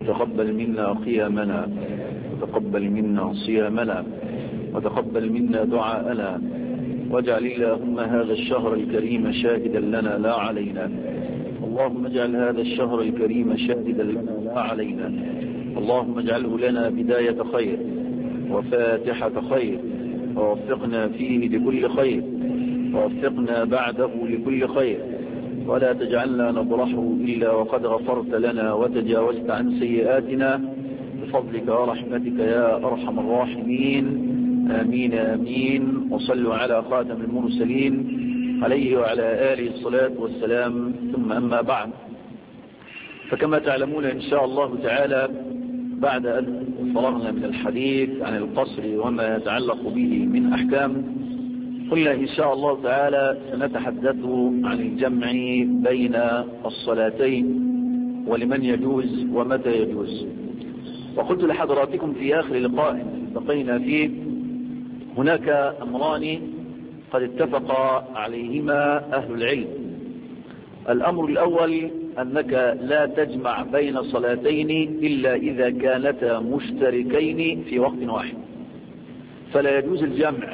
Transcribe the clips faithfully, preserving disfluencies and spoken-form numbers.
وتقبل منا قيامنا، وتقبل منا صيامنا، وتقبل منا دعاءنا، واجعل اللهم هذا الشهر الكريم شاهدا لنا لا علينا. اللهم اجعل هذا الشهر الكريم شاهدا لنا لا علينا. اللهم اجعله لنا بداية خير وفاتحة خير، ووفقنا فيه لكل خير، ووفقنا بعده لكل خير، ولا تجعلنا نبرحه إلا وقد غفرت لنا وتجاوزت عن سيئاتنا بفضلك ورحمتك يا أرحم الراحمين. آمين آمين. وصلوا على خاتم المرسلين عليه وعلى آله الصلاة والسلام. ثم أما بعد، فكما تعلمون إن شاء الله تعالى بعد أن فرغنا من الحديث عن القصر وما يتعلق به من أحكام، قلنا إن شاء الله تعالى سنتحدث عن الجمع بين الصلاتين ولمن يجوز ومتى يجوز. وقلت لحضراتكم في آخر لقاء التقينا فيه هناك أمران قد اتفق عليهما أهل العلم. الأمر الأول أنك لا تجمع بين صلاتين إلا إذا كانتا مشتركين في وقت واحد، فلا يجوز الجمع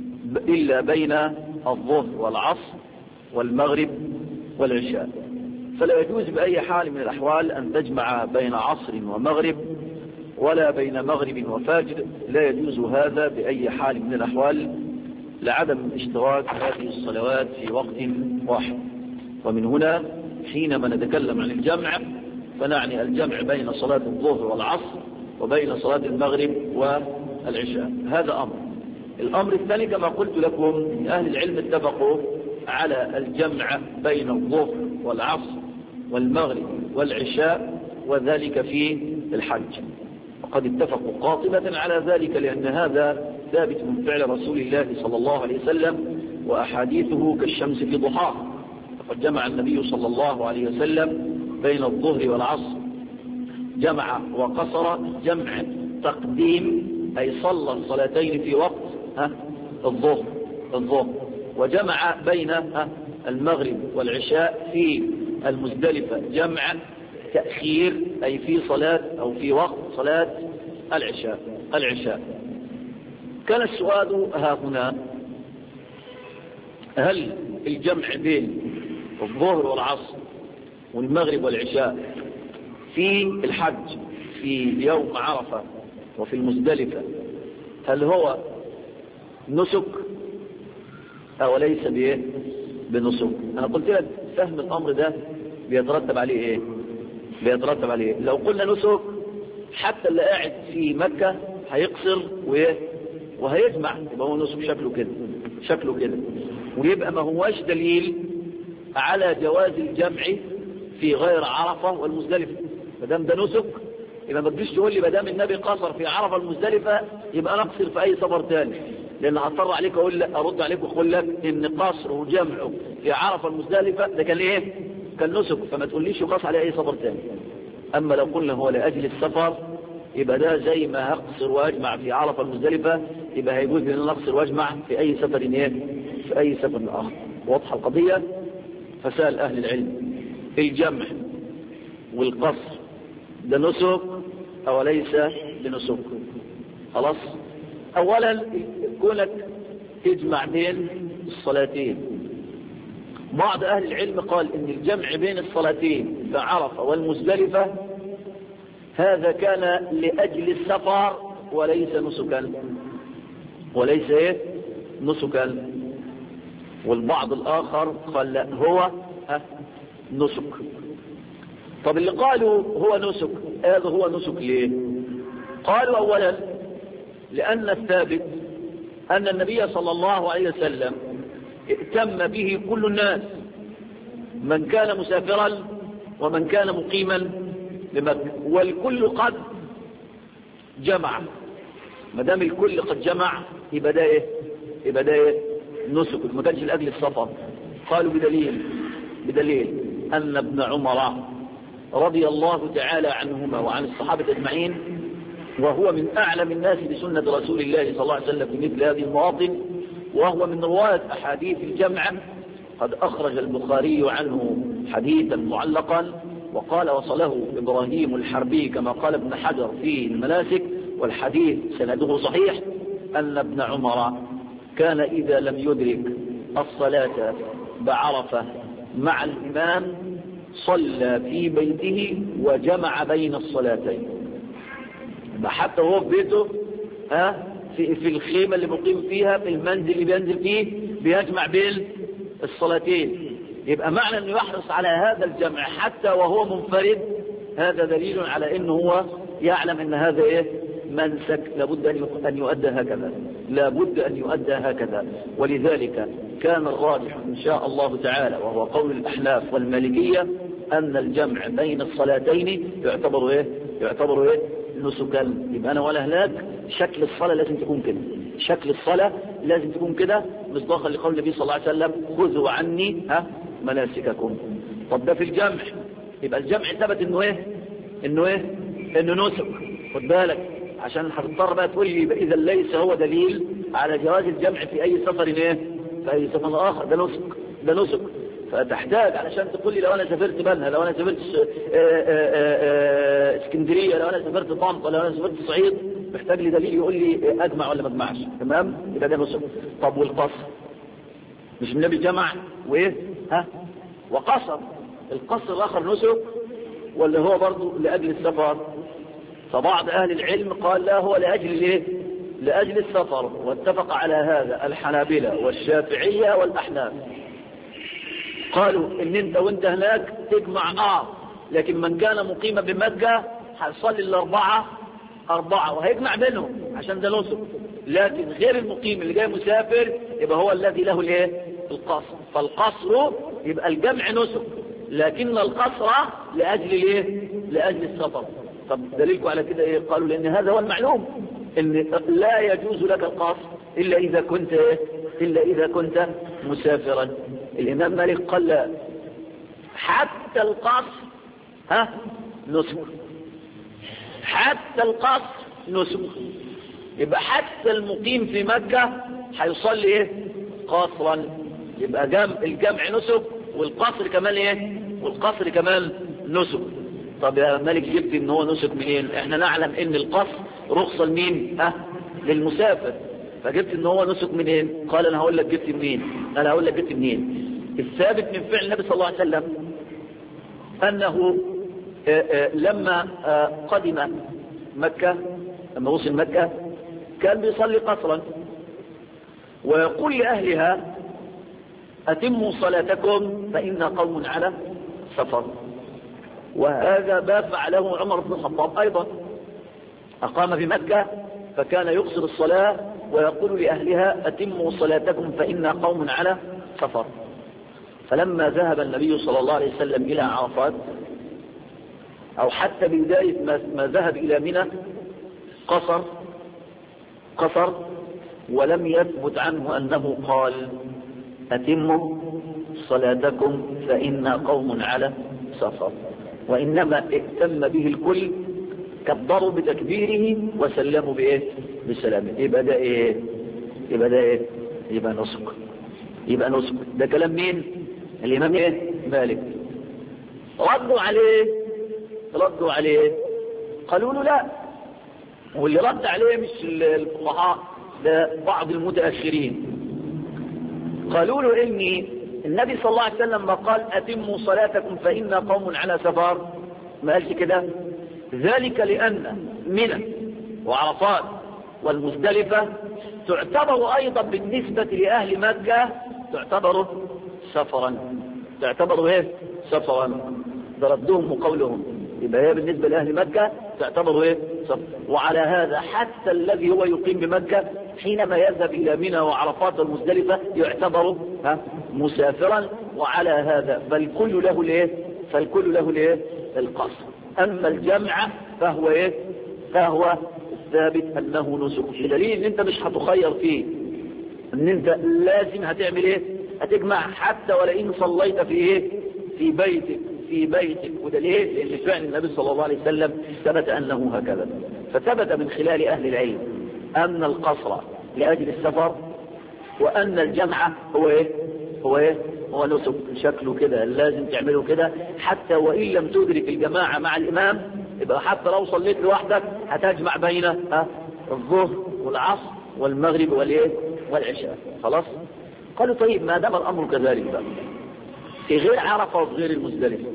إلا بين الظهر والعصر والمغرب والعشاء. فلا يجوز بأي حال من الأحوال أن تجمع بين عصر ومغرب ولا بين مغرب وفجر، لا يجوز هذا بأي حال من الأحوال لعدم اشتراك هذه الصلوات في وقت واحد. ومن هنا حينما نتكلم عن الجمع فنعني الجمع بين صلاة الظهر والعصر وبين صلاة المغرب والعشاء. هذا أمر. الأمر الثاني كما قلت لكم أهل العلم اتفقوا على الجمع بين الظهر والعصر والمغرب والعشاء، وذلك في الحج. وقد اتفقوا قاطبة على ذلك لأن هذا ثابت من فعل رسول الله صلى الله عليه وسلم، وأحاديثه كالشمس في ضحاها. فقد جمع النبي صلى الله عليه وسلم بين الظهر والعصر، جمع وقصر جمع تقديم، أي صلى الصلاتين في وقت ها الظهر الظهر وجمع بين ها المغرب والعشاء في المزدلفة جمع تأخير، أي في صلاة أو في وقت صلاة العشاء العشاء كان السؤال ها هنا: هل الجمع بين الظهر والعصر والمغرب والعشاء في الحج في يوم عرفة وفي المزدلفة هل هو نسك أو ليس بإيه بنسك؟ أنا قلت لك فهم الأمر ده بيترتب عليه إيه؟ بيترتب عليه لو قلنا نسك حتى اللي قاعد في مكة هيقصر وإيه وهيجمع، يبقى هو نسك شكله كده شكله كده ويبقى ما هواش دليل على جواز الجمع في غير عرفة والمزدلفة. مدام ده نسك يبقى ما تجيش تقول لي مدام النبي قصر في عرفة المزدلفة يبقى نقصر في أي سفر تاني، لأن هضطر عليك أقول لك أرد عليك وأقول لك إن قصر وجمعه في عرفة المزدلفة ده كان إيه؟ كان نسك، فما تقوليش يقص عليه أي سفر تاني. أما لو قلنا هو لأجل السفر يبقى ده زي ما هقصر واجمع في عرفة المزدلفة يبقى هيجوز لنا نقصر واجمع في أي سفر إيه؟ في أي سفر آخر. واضحة القضية؟ فسأل أهل العلم: الجمع والقصر ده نسك أو ليس بنسك؟ خلاص. أولا كونك تجمع بين الصلاتين، بعض أهل العلم قال إن الجمع بين الصلاتين في عرفة والمزدلفة هذا كان لأجل السفر وليس نسكا وليس إيه نسكا. والبعض الآخر قال لا هو نسك. طب اللي قالوا هو نسك هذا هو نسك ليه؟ قالوا أولا لأن الثابت أن النبي صلى الله عليه وسلم ائتم به كل الناس، من كان مسافرا ومن كان مقيما بمكة، والكل قد جمع. ما دام الكل قد جمع يبقى ده ايه؟ يبقى ده ايه؟ نسك، ما كانش لاجل السفر. قالوا بدليل بدليل أن ابن عمر رضي الله تعالى عنهما وعن الصحابة أجمعين، وهو من أعلم الناس بسنة رسول الله صلى الله عليه وسلم في مثل هذه المواطن، وهو من رواة أحاديث الجمع، قد أخرج البخاري عنه حديثا معلقا وقال وصله إبراهيم الحربي كما قال ابن حجر في المناسك والحديث سنده صحيح أن ابن عمر كان إذا لم يدرك الصلاة بعرفة مع الإمام صلى في بيته وجمع بين الصلاتين. حتى هو في بيته ها في, في الخيمة اللي مقيم فيها في المنزل اللي بينزل فيه بيجمع بين الصلاتين. يبقى معنى أنه يحرص على هذا الجمع حتى وهو منفرد هذا دليل على أنه هو يعلم أن هذا إيه منسك لابد أن يؤدى هكذا لابد أن يؤدى هكذا. ولذلك كان الراجح إن شاء الله تعالى وهو قول الأحناف والمالكية أن الجمع بين الصلاتين يعتبر إيه يعتبر إيه نسكا. يبقى أنا ولا هناك شكل الصلاة لازم تكون كده شكل الصلاة لازم تكون كده مصداقا لقول النبي صلى الله عليه وسلم خذوا عني ها مناسككم. طب ده في الجمع يبقى الجمع ثبت انه ايه انه ايه انه نسك. خد بالك عشان هتضطر بقى تقول لي اذا ليس هو دليل على جواز الجمع في اي سفر ايه في اي سفر اخر. ده نسك ده نسك. فتحتاج علشان تقول لي لو انا سافرت بنها لو انا سافرت اسكندريه لو انا سافرت طنطا لو انا سافرت الصعيد محتاج لي دليل يقول لي اجمع ولا ما اجمعش. تمام يبقى ده نسك. طب والقصر مش النبي جمع وايه ها وقصر القصر الاخر نسك ولا هو برضه لاجل السفر؟ فبعض اهل العلم قال لا هو لاجل الايه لاجل السفر. واتفق على هذا الحنابلة والشافعية والاحناف. قالوا ان انت وانت هناك تجمع اه لكن من كان مقيما بمكة هيصلي الاربعة اربعة وهيجمع بينهم عشان ده نسك. لكن غير المقيم اللي جاي مسافر يبقى هو الذي له الايه القصر. فالقصر يبقى الجمع نسك لكن القصر لاجل الايه لاجل السفر. طب دليلكم على كده ايه؟ قالوا لان هذا هو المعلوم ان لا يجوز لك القصر الا اذا كنت ايه الا اذا كنت مسافرا. الامام مالك قال لا حتى القصر ها نسك حتى القصر نسك. يبقى حتى المقيم في مكة هيصلي ايه قصرا. يبقى جمع الجمع نسك والقصر كمان ايه والقصر كمان نسك. طب يا مالك جبت ان هو نسك منين؟ احنا نعلم ان القصر رخصة لمين ها للمسافر. فجبت ان هو نسك منين؟ قال انا هقول لك جبت منين انا هقول لك جبت منين. الثابت من فعل النبي صلى الله عليه وسلم انه آآ آآ لما قدم مكة لما وصل مكة كان بيصلي قصرا ويقول لأهلها أتموا صلاتكم فإن قوم على سفر. وهذا ما فعله عمر بن الخطاب أيضا. أقام بمكة فكان يقصر الصلاة ويقول لأهلها أتموا صلاتكم فإن قوم على سفر. فلما ذهب النبي صلى الله عليه وسلم إلى عرفات أو حتى بداية ما ذهب إلى منى قصر قصر ولم يثبت عنه أنه قال أتموا صلاتكم فإن قوم على سفر. وإنما اهتم به الكل كبروا بتكبيره وسلموا بإيه بسلامه. يبقى ده إيه يبقى ده إيه يبقى نسك يبقى نسك. ده كلام مين؟ الإمام إيه مالك. ردوا عليه ردوا عليه قالوا له لا. واللي رد عليه مش الفقهاء ده بعض المتأخرين. قالوا له إن النبي صلى الله عليه وسلم ما قال أتموا صلاتكم فإن قوم على سفر ما قالش كده. ذلك لأن منى وعرفات والمزدلفة تعتبر أيضا بالنسبة لأهل مكة تعتبر سفرا تعتبر ايه سفرا. ده ردهم وقولهم. يبقى هي بالنسبة لأهل مكة تعتبر ايه سفر. وعلى هذا حتى الذي هو يقيم بمكة حينما يذهب إلى منى وعرفات والمزدلفة يعتبر ها مسافرا. وعلى هذا فالكل له الايه فالكل له الايه القصر. أما الجمع فهو ايه فهو ثابت أنه نسك. بدليل ان انت مش هتخير فيه ان انت لازم هتعمل ايه هتجمع حتى ولئن صليت في ايه في بيتك في بيتك. وده ليه؟ لأن فعل النبي صلى الله عليه وسلم ثبت أنه هكذا. فثبت من خلال أهل العلم أن القصر لأجل السفر وأن الجمع هو إيه؟ هو إيه؟ هو نسك شكله كده لازم تعمله كده، حتى وإن لم تدرك الجماعة مع الإمام يبقى حتى لو صليت لوحدك هتجمع بين الظهر والعصر والمغرب والإيه والعشاء. خلاص. قالوا طيب ما دام الأمر كذلك بقى في غير عرفة وفي غير المزدلفة،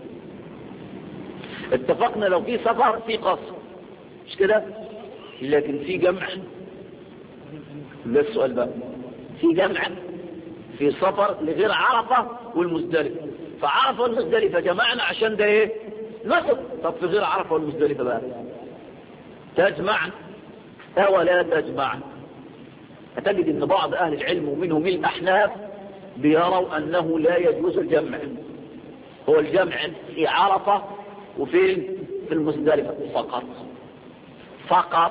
اتفقنا لو في سفر في قصر مش كده، لكن في جمع. ده السؤال بقى، في جمع في سفر لغير عرفة والمزدلفة، فعرفة والمزدلفة جمعنا عشان ده ايه نسك. طب في غير عرفة والمزدلفة بقى تجمع او لا تجمع؟ هتجد ان بعض اهل العلم ومنهم الاحناف بيروا انه لا يجوز الجمع. هو الجمع في عرفة وفي في المزدلفة فقط فقط.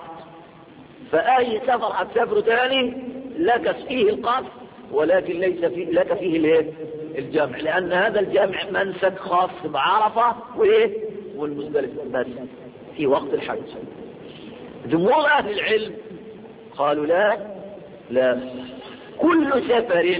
فأي سفر هتسافره تاني لك فيه القصر، ولكن ليس فيه لك فيه الايه الجمع، لأن هذا الجمع منسك خاص بعرفة وايه والمزدلفة بس في وقت الحج. جمهور أهل العلم قالوا لا لا، كل سفر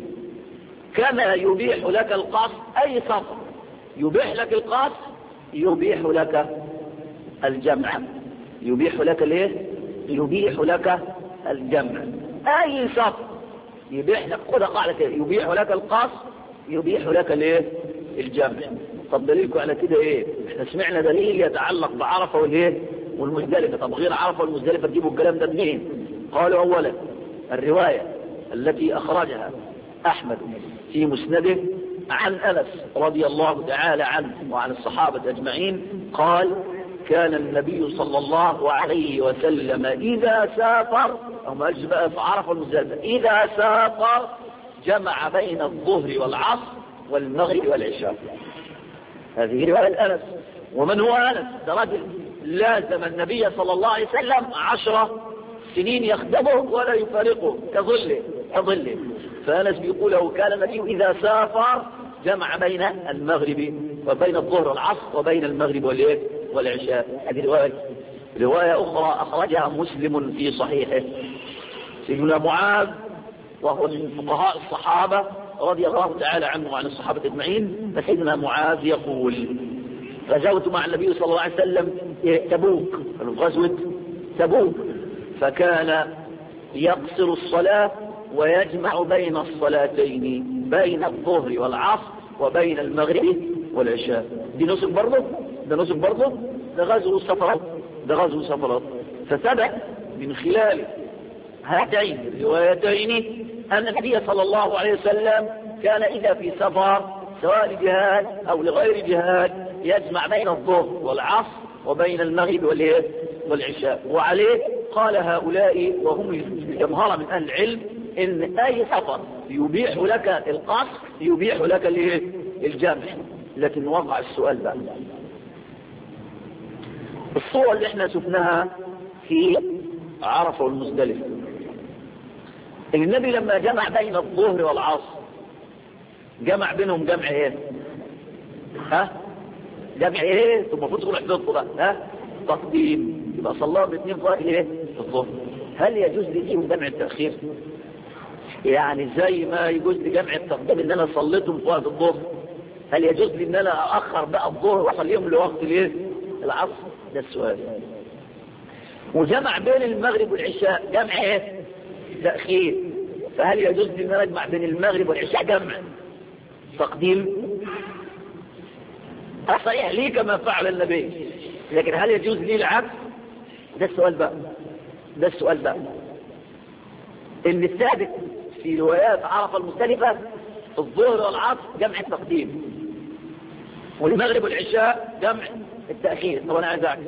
كما يبيح لك القصر، أي سفر يبيح لك القصر يبيح لك الجمع، يبيح لك الايه يبيح لك الجمع. اي سفر يبيح لك، خد قاعده كده، يبيح لك القصر يبيح لك الايه الجمع. طب دليلكم على كده ايه؟ احنا سمعنا دليل يتعلق بعرفه والايه والمزدلفه، طب غير عرفه والمزدلفه تجيبوا الكلام ده منين؟ قالوا اولا الروايه التي اخرجها احمد في مسنده عن انس رضي الله تعالى عنه وعن الصحابه اجمعين قال كان النبي صلى الله عليه وسلم إذا سافر، أو ما أجل بقى في عرفة والمزدلفة، إذا سافر جمع بين الظهر والعصر والمغرب والعشاء. هذه رواية أنس. ومن هو أنس؟ ده رجل لازم النبي صلى الله عليه وسلم عشرة سنين يخدمه ولا يفارقه كظله كظله. فأنس بيقول له كان النبي إذا سافر جمع بين المغرب وبين الظهر والعصر وبين المغرب والإيه والعشاء. هذه رواية. رواية أخرى أخرجها مسلم في صحيحه. سيدنا معاذ وهو من فقهاء الصحابة رضي الله تعالى عنه وعن الصحابة أجمعين، فسيدنا معاذ يقول غزوت مع النبي صلى الله عليه وسلم تبوك، غزوة تبوك، فكان يقصر الصلاة ويجمع بين الصلاتين بين الظهر والعصر وبين المغرب والعشاء. دي نسك برضه، ده نسك برضه، ده غزو السفرات، ده غزو السفرات. فثبت من خلال هاتين الروايتين أن النبي صلى الله عليه وسلم كان إذا في سفر سواء لجهاد أو لغير جهاد يجمع بين الظهر والعصر وبين المغرب والعشاء. وعليه قال هؤلاء وهم الجمهرة من أهل العلم إن أي سفر يبيح لك القصر يبيح لك الجمع. لكن وقع السؤال بقى، الصورة اللي احنا شفناها في عرفة والمزدلفة، النبي لما جمع بين الظهر والعصر جمع بينهم جمع ايه؟ ها؟ جمع ايه؟ ثم المفروض تقول حدودكم بقى، ها؟ تقديم. يبقى صلاهم الاثنين في وقت ايه؟ في الظهر. هل يجوز لي جمع التأخير؟ يعني زي ما يجوز لي جمع التقديم ان انا صليتهم في وقت الظهر، هل يجوز لي ان انا اخر بقى الظهر واصليهم لوقت الايه؟ العصر؟ ده السؤال. وجمع بين المغرب والعشاء جمع ايه؟ تأخير. فهل يجوز لي ان انا اجمع بين المغرب والعشاء جمع تقديم؟ صحيح لي كما فعل النبي، لكن هل يجوز لي العكس؟ ده السؤال بقى، ده السؤال بقى. ان الثابت في روايات عرفة المختلفة الظهر والعصر جمع التقديم، والمغرب والعشاء جمع التأخير. طب انا عايز اعكس،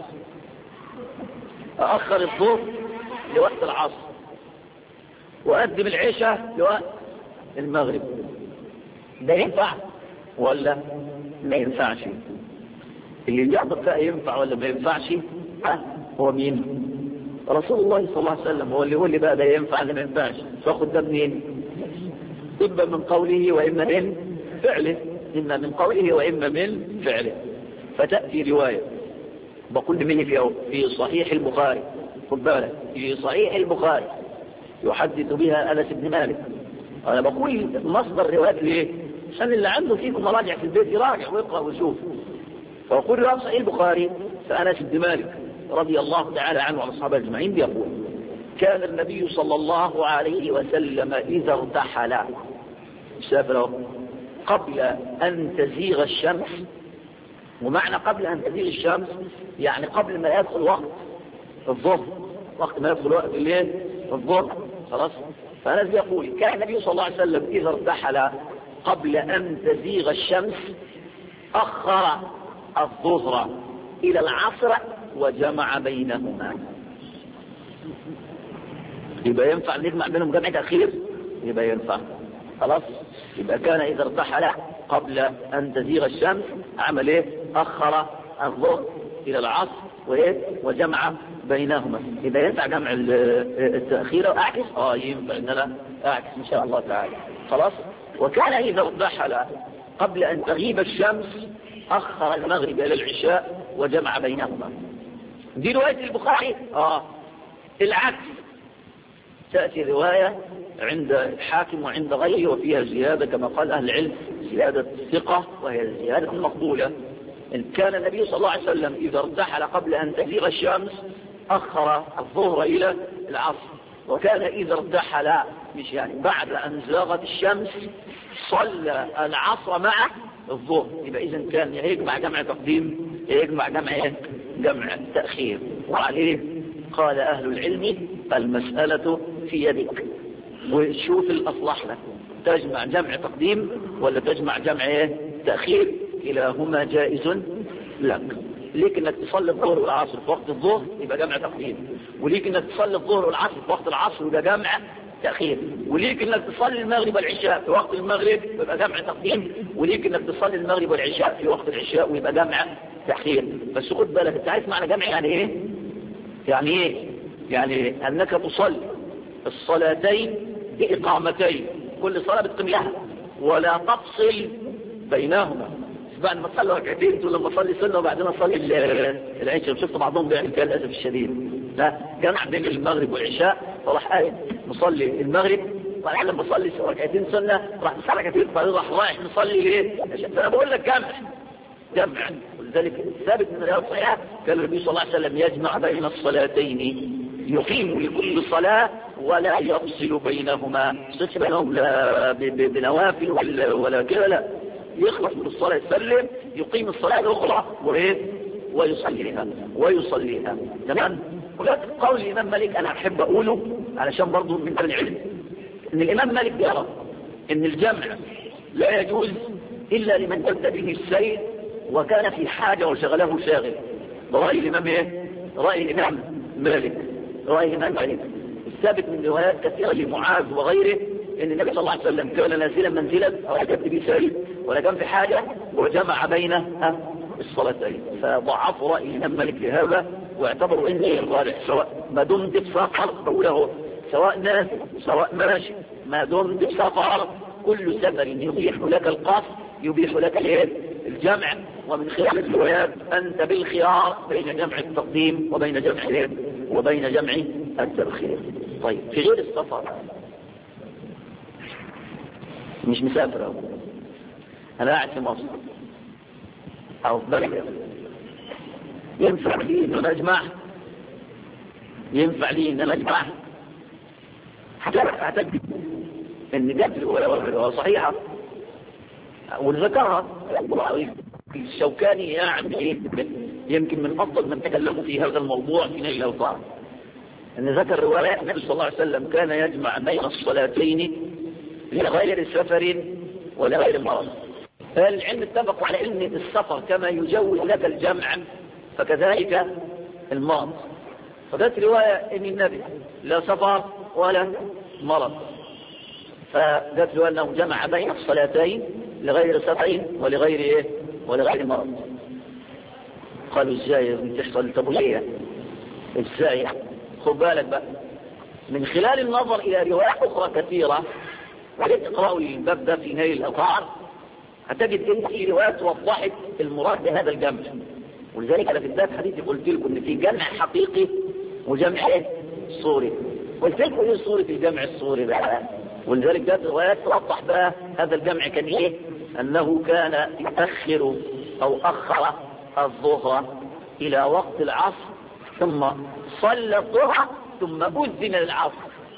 اخر الظهر لوقت العصر واقدم العشاء لوقت المغرب. ده ينفع ولا ما ينفعش؟ اللي يجعبط بقى ينفع ولا ما ينفعش ها هو مين؟ رسول الله صلى الله عليه وسلم هو اللي يقول لي بقى ده ينفع ولا ما ينفعش. فاخد ده منين؟ اما من قوله واما من فعله، اما من قوله واما من فعله. فتأتي رواية بقول مني في في صحيح البخاري، خد بالك، في صحيح البخاري يحدث بها أنس بن مالك. أنا بقول مصدر رواية ليه؟ عشان اللي عنده فيكم مراجع في البيت يراجع ويقرأ ويشوف. فأقول رأس صحيح البخاري فأنس بن مالك رضي الله تعالى عنه وعن الصحابة أجمعين بيقول كان النبي صلى الله عليه وسلم إذا ارتحل سافر قبل أن تزيغ الشمس. ومعنى قبل أن تزيغ الشمس يعني قبل ما يدخل وقت الظهر، وقت ما يدخل وقت الليل الظهر خلاص. فأنس يقول كان النبي صلى الله عليه وسلم إذا ارتحل قبل أن تزيغ الشمس أخر الظهر إلى العصر وجمع بينهما. يبقى ينفع نجمع بينهم جمع تأخير؟ يبقى ينفع خلاص. يبقى كان إذا ارتحل قبل أن تزيغ الشمس عمل إيه؟ أخر الظهر إلى العصر وإيه؟ وجمع بينهما. يبقى ينفع جمع التأخير وأعكس؟ آه ينفع إن أنا أعكس إن شاء الله تعالى خلاص. وكان إذا ارتحل قبل أن تغيب الشمس أخر المغرب إلى العشاء وجمع بينهما. دي رواية البخاري. آه العكس تأتي رواية عند الحاكم وعند غيره وفيها زيادة كما قال أهل العلم زيادة ثقة وهي الزيادة المقبولة. إن كان النبي صلى الله عليه وسلم إذا ارتحل قبل أن تزيغ الشمس أخر الظهر إلى العصر. وكان إذا ارتحل مش يعني بعد أن زاغت الشمس صلى العصر مع الظهر. يبقى إذا كان يجمع جمع تقديم يجمع جمع جمع تأخير. وعليه قال أهل العلم المسألة في يدك وشوف الأصلح لك تجمع جمع تقديم ولا تجمع جمع تأخير. كلاهما جائز لك. ليك انك تصلي الظهر والعصر في وقت الظهر يبقى جمع تقديم، وليك انك تصلي الظهر والعصر في وقت العصر يبقى جمع تأخير، وليك انك تصلي المغرب والعشاء في وقت المغرب يبقى جمع تقديم، وليك انك تصلي المغرب والعشاء في وقت العشاء ويبقى جمع تأخير. بس خد بالك انت عارف معنى جمع يعني ايه؟ يعني ايه؟ يعني انك تصلي الصلاتين بإقامتين كل صلاة بتقيم لها ولا تفصل بينهما. بعد ما تصلي ركعتين تقول لما اصلي سنه وبعدين اصلي العشاء. شفت بعضهم بيعمل كده للاسف الشديد. لا جمع بين المغرب والعشاء فراح قايم مصلي المغرب وبعدين لما اصلي ركعتين سنه راح نصلي ركعتين بعدين راح رايح نصلي ليه؟ انا بقول لك جمع جمع. ولذلك ثابت من الروايات الصحيحه كان النبي صلى الله عليه وسلم يجمع بين الصلاتين يقيم لكل صلاه ولا يفصل بينهما. يفصل بينهم لا بنوافل ولا, ولا كده لا يخلص من الصلاة يسلم يقيم الصلاة الأخرى وإيه ويصليها ويصليها تمام. ولكن قول الإمام مالك أنا أحب أقوله علشان برضو من العلم إن الإمام مالك يرى إن الجمع لا يجوز إلا لمن جد به السير وكان في حاجة وشغله شاغل. رأي الإمام إيه؟ رأي الإمام مالك رأي الإمام مالك الثابت من روايات كثيرة لمعاذ وغيره إن النبي صلى الله عليه وسلم كان نازلا منزلا ولا جد به سير ولا كان في حاجة وجمع بين الصلاتين. فضعفوا رأي الإمام مالك لهذا واعتبروا إن الراجح سواء ما دمت بسفر بقوله سواء ناس سواء ماشي ما دمت بسفر كل سفر يبيح لك القصر يبيح لك الجمع. ومن خلال الروايات أنت بالخيار بين جمع التقديم وبين جمع وبين جمع التأخير. طيب في غير السفر مش مسافر أو أنا قاعد في مصر أو في بلد ينفع لي إن أنا أجمع ينفع لي إن أنا أجمع هتجد إن جات الأولى صحيحة ونذكرها الشوكاني يعني يمكن من أفضل من تكلموا في هذا الموضوع في نيل الأوطار أن ذكر روايات النبي صلى الله عليه وسلم كان يجمع بين الصلاتين لغير سفر ولا غير مرض. فالعلم اتفق على ان السفر كما يجوز لك الجمع فكذلك المرض. فذات رواية ان النبي لا سفر ولا مرض فذات رواية انه جمع بين الصلاتين لغير سفر ولغير ايه ولغير مرض. قالوا ازاي بتحصل تبوية ازاي؟ خد بالك بقى من خلال النظر الى روايات اخرى كثيرة وتقرأوا الباب ده في نيل الأوطار هتجد ان في روايات وضحت المراد بهذا الجمع. ولذلك انا في الباب حديثي قلت لكم ان في جمع حقيقي وجمع ايه صوري. قلت لكم ايه صورة الجمع الصوري بقى. ولذلك ده الروايات توضح بقى هذا الجمع كان ايه أنه كان يؤخر أو أخر الظهر إلى وقت العصر ثم صلى الظهر ثم أذن للعصر.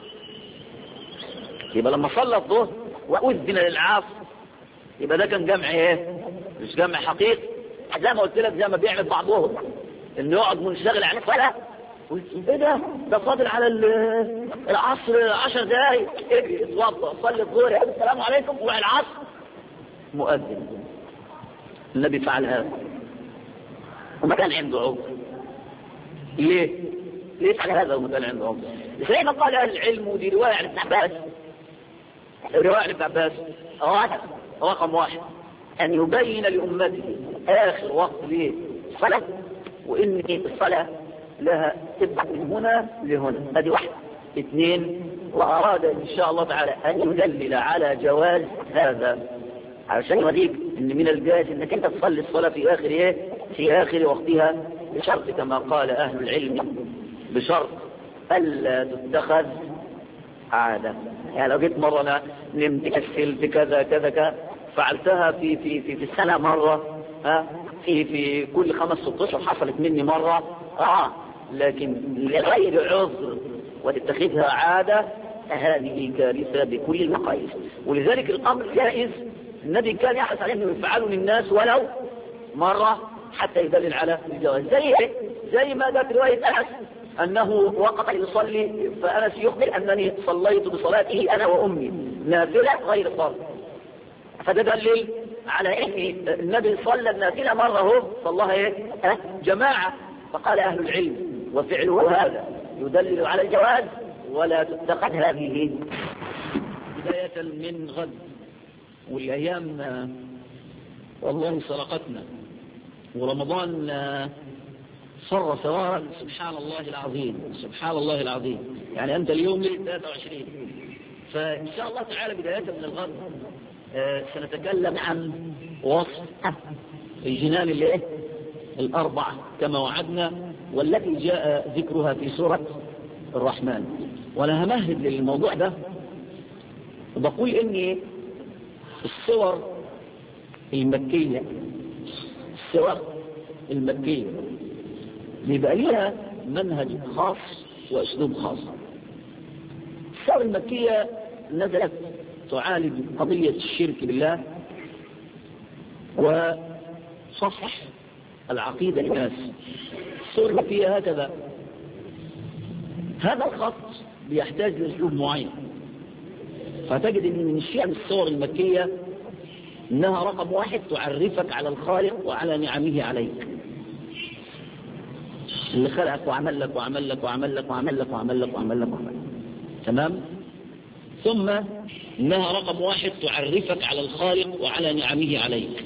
يبقى لما صلى الظهر وأذن للعصر يبقى ده كان جمع ايه؟ مش جمع حقيقي. زي ما قلت لك زي ما بيعمل بعضهم انه يقعد منشغل عن الصلاة ايه ده؟ ده فاضل على العصر عشر دقايق اجري اتوضى صلي الظهر السلام عليكم والعصر مؤذن. النبي فعل هذا وما كان عنده عذر. ليه؟ ليه فعل هذا وما كان عنده عذر؟ زي ما قال اهل العلم ودي رواية عن ابن عباس. رواية عن ابن عباس رقم واحد أن يبين لأمته آخر وقت ليه الصلاة وإن الصلاة لها تبقى من هنا لهنا. هذه واحدة. اثنين وأراد إن شاء الله تعالى أن يدلل على جواز هذا عشان يوريك إن من الجائز إنك أنت تصلي الصلاة في آخر إيه في آخر وقتها بشرط كما قال أهل العلم بشرط ألا تتخذ عادة. يعني لو جيت مرة أنا نمت كسلت كذا كذا كذا فعلتها في في في, في السنة مرة ها في في كل خمس ست اشهر حصلت مني مرة اه لكن لغير عذر وتتخذها عادة هذه كارثة بكل المقاييس. ولذلك الأمر جائز. النبي كان يحرص عليه انه يفعله للناس ولو مرة حتى يدلل على الجواز. زي زي ما جاءت رواية أنس أنه وقف يصلي فأنس يخبر أنني صليت بصلاته أنا وأمي نافلة غير فرض. فده دليل على ان النبي صلى النافلة مرة هو صلىها ايه جماعة. فقال اهل العلم وفعله هذا يدلل على الجواز ولا تتخذ هذه بداية من غد. والايام والله سرقتنا ورمضان صر سوارا سبحان الله العظيم سبحان الله العظيم. يعني انت اليوم ثلاثة وعشرين فان شاء الله تعالى بداية من الغد آه سنتكلم عن وصف الجنان اللي الأربعة كما وعدنا والتي جاء ذكرها في سورة الرحمن. وأنا همهد للموضوع ده وبقول إن السور المكية السور المكية بيبقى لها منهج خاص وأسلوب خاص. السور المكية نزلت تعالج قضية الشرك بالله وصفح العقيدة للناس. السور فيها هكذا. هذا الخط بيحتاج لأسلوب معين. فتجد ان من الشيء السور المكية انها رقم واحد تعرفك على الخالق وعلى نعمه عليك. اللي خلقك وعمل لك وعمل لك وعمل لك وعمل لك وعمل لك وعمل لك وعمل لك. تمام. ثم انها رقم واحد تعرفك على الخالق وعلى نعمه عليك.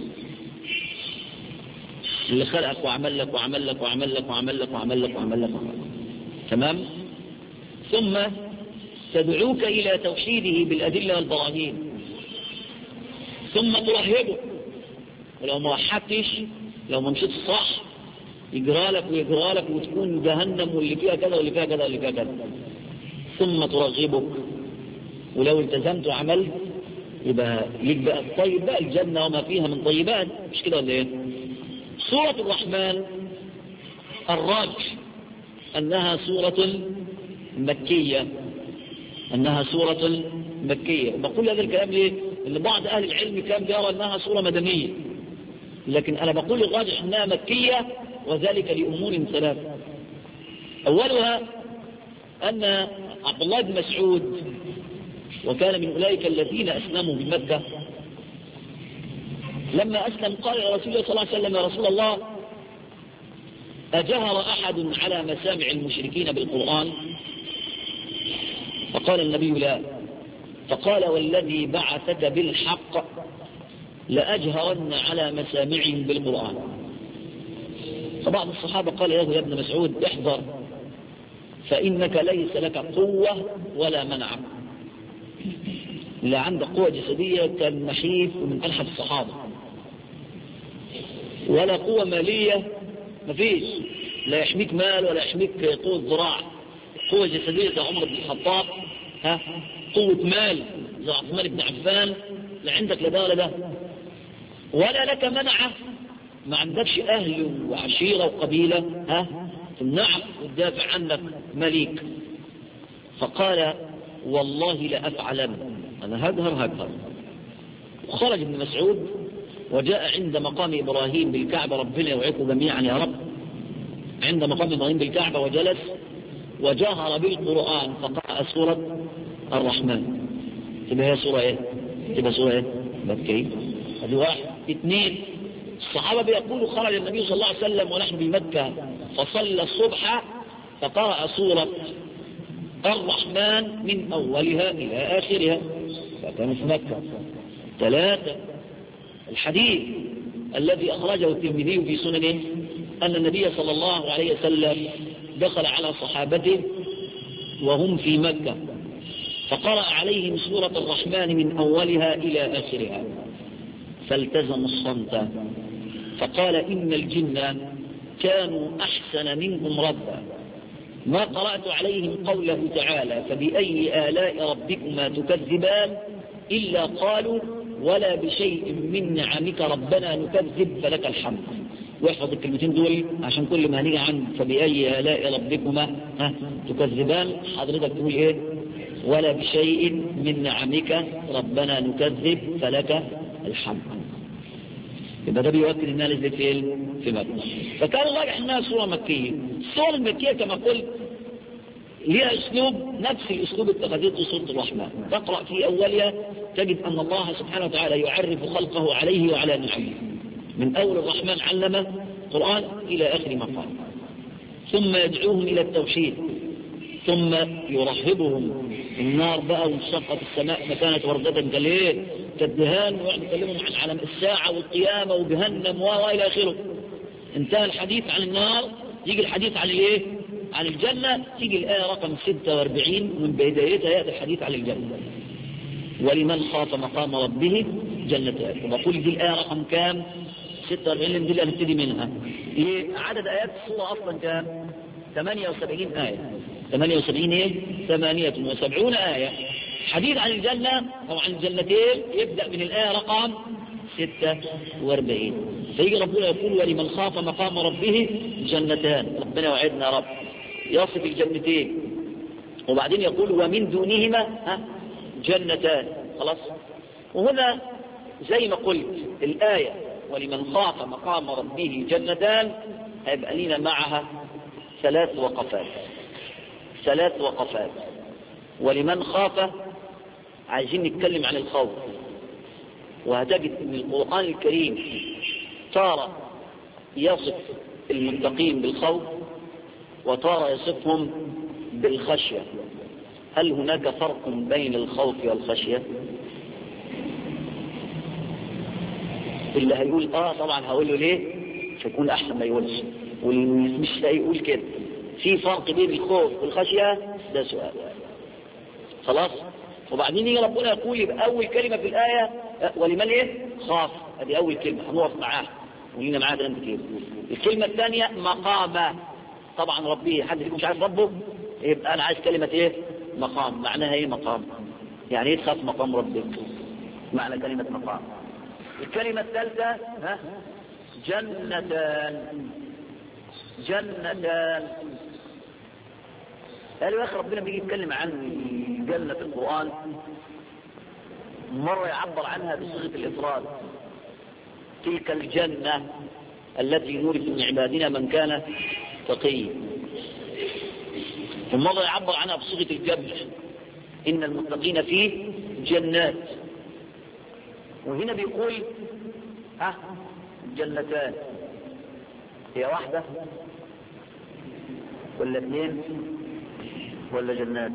اللي خلقك وعمل لك وعمل لك وعمل لك وعمل لك وعمل لك وعمل لك وعمل لك. تمام. ثم تدعوك الى توحيده بالادله والبراهين. ثم ترهبك ولو ما وحدتش لو ما مشيت صح يجرى لك ويجرى لك وتكون جهنم واللي فيها كذا واللي فيها كذا واللي فيها كذا. ثم ترغبك ولو التزمت وعملت يبقى ليك بقى الطيب بقى الجنة وما فيها من طيبات. مش كده ولا ايه؟ سورة الرحمن الراجح انها سورة مكية انها سورة مكية. بقول هذا الكلام ليه؟ ان بعض اهل العلم كان يرى انها سورة مدنية لكن انا بقول الراجح انها مكية وذلك لامور ثلاث. اولها ان عبد الله بن مسعود وكان من أولئك الذين أسلموا بمكة لما أسلم قال يا رسول الله صلى الله عليه وسلم يا رسول الله أجهر أحد على مسامع المشركين بالقرآن؟ فقال النبي لا. فقال والذي بعثك بالحق لأجهرن على مسامعهم بالقرآن. فبعض الصحابة قال له يا ابن مسعود احذر فإنك ليس لك قوة ولا منع. اللي عنده قوة جسدية كان نحيف ومن ألحف الصحابة ولا قوة مالية مفيش لا يحميك مال ولا يحميك قوة ذراع. قوة جسدية زي عمر بن الخطاب ها قوة مال زي عثمان بن عفان لا عندك لا ده ولا ده. ولا لك منعه، ما عندكش أهل وعشيرة وقبيلة ها تمنعك وتدافع عنك مليك. فقال والله لأفعلن، أنا هجهر هجهر. وخرج ابن مسعود وجاء عند مقام إبراهيم بالكعبة، ربنا يوعيكم جميعا يا رب، عند مقام إبراهيم بالكعبة وجلس وجهر بالقرآن فقرأ سورة الرحمن. تبقى هي سورة ايه؟ تبقى سورة ايه؟ مكية. هذه واحد. اثنين، الصحابة بيقولوا خرج النبي صلى الله عليه وسلم ونحن بمكة فصلى الصبح فقرأ سورة الرحمن من أولها إلى آخرها، فكان في مكة. ثلاثة، الحديث الذي أخرجه الترمذي في سننه أن النبي صلى الله عليه وسلم دخل على صحابته وهم في مكة فقرأ عليهم سورة الرحمن من أولها إلى آخرها فالتزموا الصمت، فقال إن الجن كانوا أحسن منكم ربا، ما قرأت عليهم قوله تعالى فبأي آلاء ربكما تكذبان إلا قالوا ولا بشيء من نعمك ربنا نكذب فلك الحمد. واحفظ الكلمتين دول عشان كل ما هنيجي عن فبأي آلاء ربكما تكذبان حضرتك تقول ايه؟ ولا بشيء من نعمك ربنا نكذب فلك الحمد. يبقى ده بيؤكد انها نزلت في مكة. فكان الراجح انها سورة مكية. السورة المكية كما قلت لها اسلوب نفس الاسلوب اتخذته سورة الرحمن، تقرأ في اولها تجد ان الله سبحانه وتعالى يعرف خلقه عليه وعلى نعمه، من اول الرحمن علم القرآن الى اخر مقام، ثم يدعوهم الى التوحيد، ثم يرهبهم النار بقى وانشقت السماء فكانت وردة كالليل كالدهان، ويقعد يكلمهم عن علم الساعة والقيامة وجهنم والى اخره. انتهى الحديث عن النار، يجي الحديث عن الايه؟ عن الجنة، تيجي الآية رقم ستة وأربعين من بدايتها يأتي الحديث عن الجنة. ولمن خاف مقام ربه جنتان. وبقول دي الآية رقم كام؟ ستة وأربعين دي اللي هنبتدي منها. إيه عدد آيات السورة أصلا كام؟ ثمانية وسبعين آية. ثمانية وسبعين إيه؟ ثمانية وسبعون آية. حديث عن الجنة أو عن الجنتين يبدأ من الآية رقم ستة وأربعين. فيجي ربنا يقول ولمن خاف مقام ربه جنتان، ربنا وعدنا رب يصف الجنتين، وبعدين يقول ومن دونهما ها جنتان. خلاص. وهنا زي ما قلت الآية ولمن خاف مقام ربه جنتان هيبقى لنا معها ثلاث وقفات. ثلاث وقفات. ولمن خاف عايزين نتكلم عن الخوف، وهتجد ان القرآن الكريم تارة يصف المتقين بالخوف وتارة يصفهم بالخشية. هل هناك فرق بين الخوف والخشية؟ اللي هيقول اه طبعا هقول له ليه فيكون احسن ما يقولش، واللي مش هيقول كده في فرق بين الخوف والخشية ده سؤال. خلاص. وبعدين يجي ربنا يقول يبقى اول كلمة في الآية ولمن ايه خاف، ادي اول كلمة هنوقف معاها ولينا معاها كلام كتير. الكلمة الثانية مقامة. طبعا ربي حد فيكم مش عارف ربه، يبقى انا عايز كلمة ايه مقام. معناها ايه مقام؟ يعني ايه تخاف مقام ربك؟ معنى كلمة مقام. الكلمة الثالثة ها جنتان. جنتان قالوا يا اخي ربنا بيجي يتكلم عن جنة القرآن مرة يعبر عنها بصيغة الإفراد، تلك الجنة التي نورث من عبادنا من كان تقي، ومرة يعبر عنها بصيغة الجمع إن المتقين في جنات. وهنا بيقول ها جنتان، هي واحدة ولا اثنين ولا جنات؟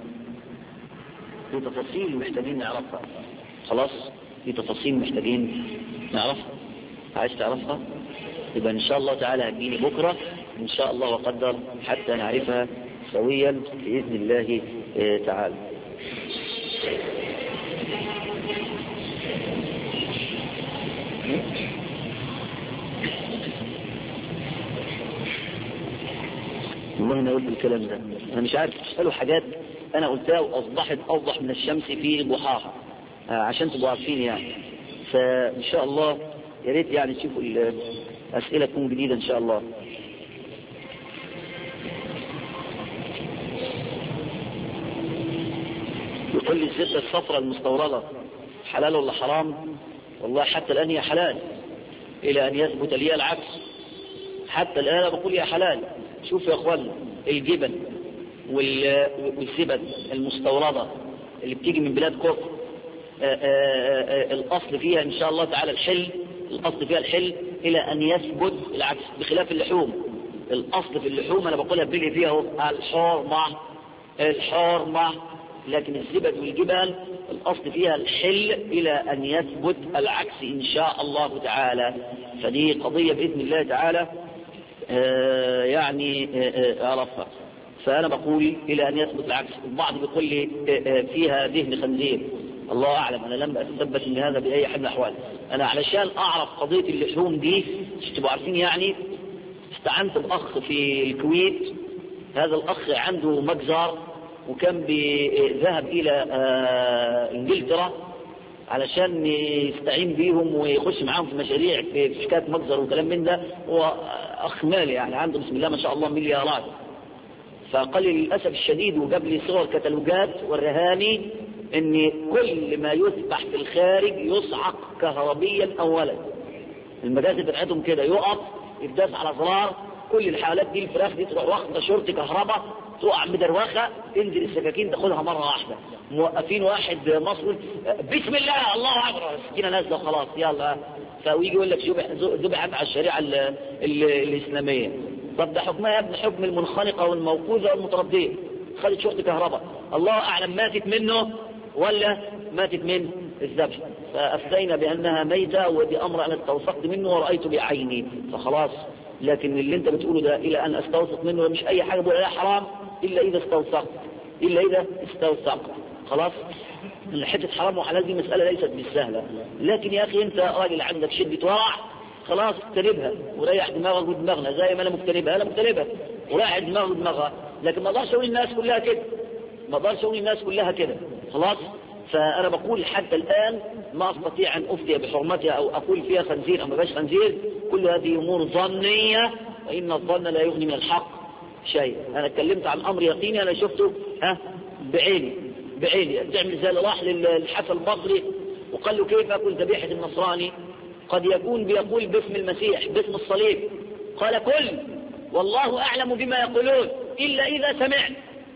في تفاصيل محتاجين نعرفها. خلاص، في تفاصيل محتاجين نعرفها. عايز تعرفها يبقى ان شاء الله تعالى هتجيني بكرة ان شاء الله وقدر حتى نعرفها سويا بإذن الله تعالى. والله انا قلت الكلام ده، انا مش عارف تسألوا حاجات انا قلتها واصبحت اوضح من الشمس في ضحاها عشان تبقوا عارفين يعني. فان شاء الله يا ريت يعني تشوفوا الأسئلة تكون جديدة إن شاء الله. يقول لي الزبدة الصفراء المستوردة حلال ولا حرام؟ والله حتى الآن هي حلال إلى أن يثبت لي العكس. حتى الآن أنا بقول يا حلال. شوف يا أخوان، الجبن والزبد المستوردة اللي بتيجي من بلاد كفر الأصل فيها إن شاء الله تعالى الحل، الأصل فيها الحل إلى أن يثبت العكس، بخلاف اللحوم. الأصل في اللحوم أنا بقولها بلي فيها الحرمة الحرمة، لكن الزبد والجبن الأصل فيها الحل إلى أن يثبت العكس إن شاء الله تعالى. فدي قضية بإذن الله تعالى آه يعني أعرفها. آه فأنا بقول إلى أن يثبت العكس. البعض بيقول لي آه فيها دهن خنزير، الله أعلم، أنا لم أتثبت من هذا بأي حال من الأحوال. أنا علشان أعرف قضية اللحوم دي تبقوا عارفين يعني، استعنت بأخ في الكويت. هذا الأخ عنده مجزر وكان ذهب إلى آه إنجلترا علشان يستعين بيهم ويخش معاهم في مشاريع في حكاية مجزر وكلام من ده. هو أخ مالي يعني، عنده بسم الله ما شاء الله مليارات. فقال لي للأسف الشديد وجاب لي صور كتالوجات والرهاني ان كل ما يذبح في الخارج يصعق كهربيا اولا. المجازر بتاعتهم كده، يقف يداس على زرار، كل الحالات دي الفراخ دي تروح واخده شرط كهرباء، تقع بدروخه، تنزل السكاكين تاخدها مره واحده. موقفين واحد مصري بسم الله الله اكبر، السكينه نازله خلاص يلا، فيجي يقول لك ذبحت على الشريعه ال ال الاسلاميه. طب ده حكمها يا ابن حكم المنخنقه والموقوذه والمترديه، خدت شرط كهرباء، الله اعلم ماتت منه ولا ماتت من الذبح. فأفتينا بأنها ميتة، ودي أمر أنا استوثقت منه ورأيت بعيني فخلاص. لكن اللي انت بتقوله ده إلى أن استوثق منه مش أي حاجة بقول لا حرام إلا إذا استوثقت، إلا إذا استوثقت خلاص. حتة حرام وحلال دي مسألة ليست بالسهلة، لكن يا أخي أنت راجل عندك شدة ورع خلاص اجتنبها وريح دماغك ودماغنا زي ما أنا مجتنبها، أنا مجتنبها وريح دماغك ودماغها. لكن ما اقدرش اقول الناس كلها كده، ما اقدرش اقول الناس كلها كده خلاص. فأنا بقول حتى الآن ما أستطيع أن أفتي بحرمتها أو أقول فيها خنزير أو ما بقاش خنزير. كل هذه أمور ظنية، وإن الظن لا يغني من الحق شيء. أنا اتكلمت عن أمر يقيني أنا شفته ها بعيني بعيني. تعمل زي اللي راح للحسن البصري وقال له كيف أكل ذبيحة النصراني؟ قد يكون بيقول باسم المسيح باسم الصليب. قال كل والله أعلم بما يقولون إلا إذا سمعت.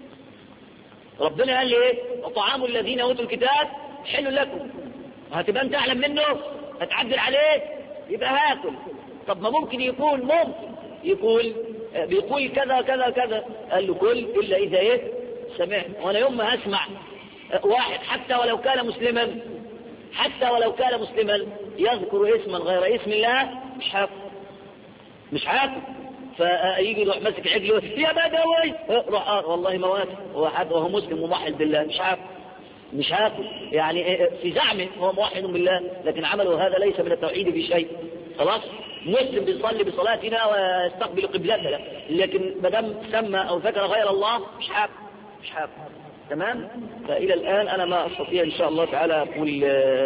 ربنا قال لي ايه؟ وطعام الذين اوتوا الكتاب حل لكم. هتبقى انت اعلم منه هتعدل عليه يبقى هاكل. طب ما ممكن يكون ممكن يقول بيقول كذا كذا كذا. قال له كل الا اذا ايه سمعت. وانا يوم ما هسمع واحد حتى ولو كان مسلما حتى ولو كان مسلما يذكر اسما غير اسم الله مش هاكل مش هاكل. فيجي يروح ماسك عجله يا بدوي روح آه والله ما واكل واحد وهو مسلم وموحد بالله مش هاكل مش هاكل. يعني في زعمه هو موحد بالله لكن عمله هذا ليس من التوحيد في شيء خلاص. مسلم بيصلي بصلاتنا ويستقبل قبلتنا لكن ما دام سمى او ذكر غير الله مش هاكل مش هاكل تمام. فالى الان انا ما استطيع ان شاء الله تعالى اقول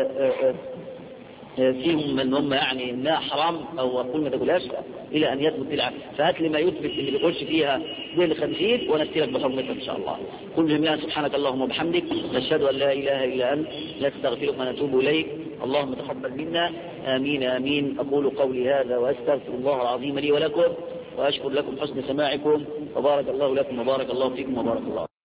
فيهم من هم يعني انها حرام او اقول ما تقولهاش الى ان يثبت العكس. فهات لي ما يثبت اللي بيقولش فيها زي الخنزير ونسيرك بحرمتها ان شاء الله. كل جميعا سبحانك اللهم وبحمدك نشهد ان لا اله الا انت نستغفرك ونتوب اليك. اللهم تقبل منا امين امين. اقول قولي هذا واستغفر الله العظيم لي ولكم واشكر لكم حسن سماعكم وبارك الله لكم وبارك الله فيكم وبارك الله